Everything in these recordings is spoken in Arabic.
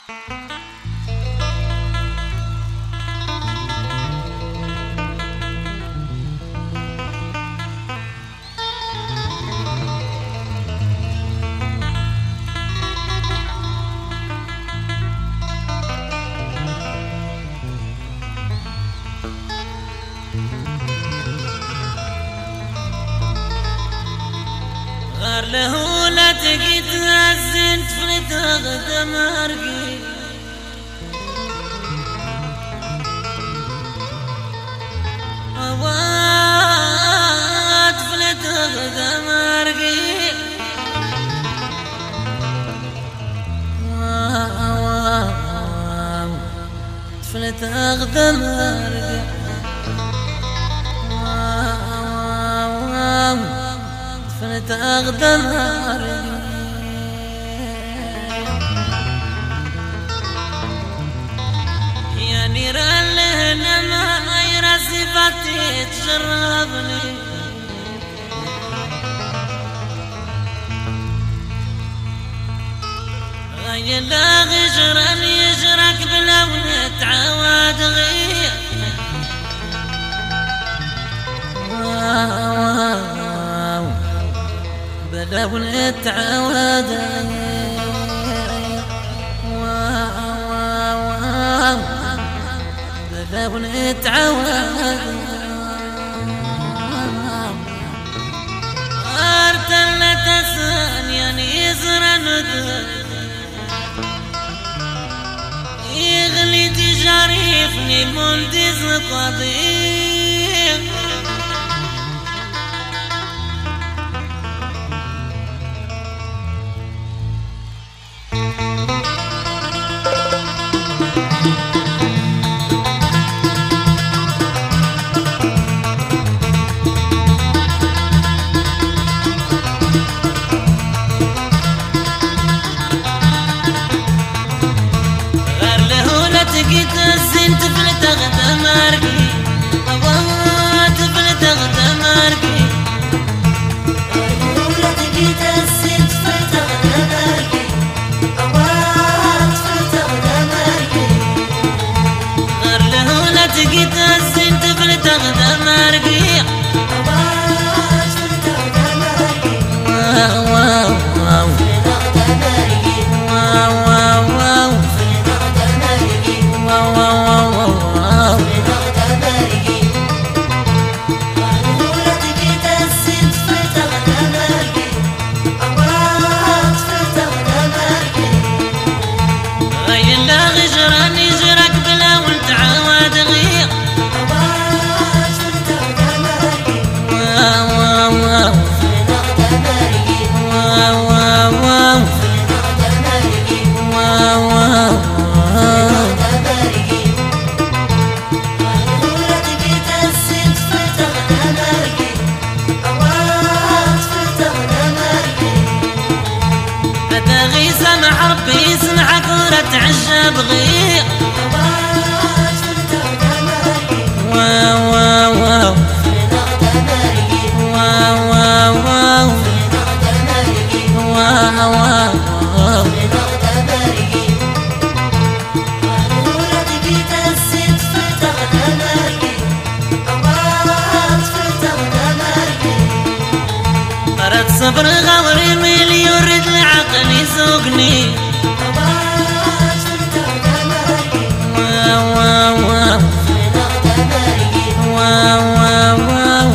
غار له لا تجي تهزن تفلت غدا مرقي تفلت غدا مرقي تفلت غدا مرقي فلت أغدى نهاري يا نيران لهنا ما غير صفاتي تجربني غير لا غجران يجرك بلا ونتعود غير بلا ونتعود بلا ونتعود ارتلت ثانيا يزرى ندر يغلي تجاريفني مندز قضيب تقيت الزين تفلت غدا مرقي تفلت غدا مرقي ولا تقيت الزين تفلت غدا مرقي تفلت غدا مرقي غير له لا تقيت الزين تفلت غدا مرقي تفلت غدا مرقي سمح ربي يسمعك ولا تعجب غير واو واو واو صبر غوري ميلي يرد العقل يسوقني واو واو واو واو واو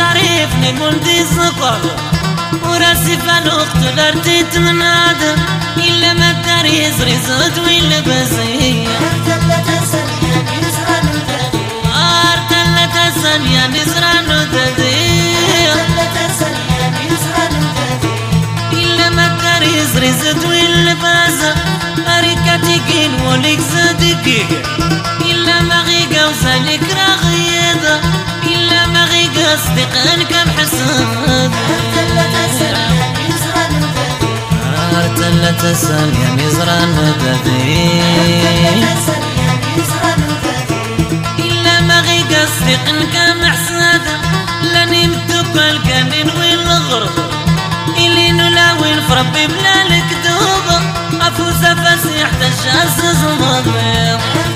عرفني مولدي سقر وراسي فالوقت لارتيت من هذا إلا ما الداري زريزت وإلا بزية أرتلت الثانية نزرع نتدية إلا ما الداري زريزت وإلا بزية أريكاتي كين وليك زادكيك إلا ما غيقا وسالك راغيضة إلا ما غيقا صديقان كم حساد أرتلت الثانية نزرع نتدية إلا ما غيقا صديقان كم حساد لاني مدوك الكانين وين الغرب إلي نلاوين فربي بلا الكذوب أفوز فاسي حتى الشاس زمض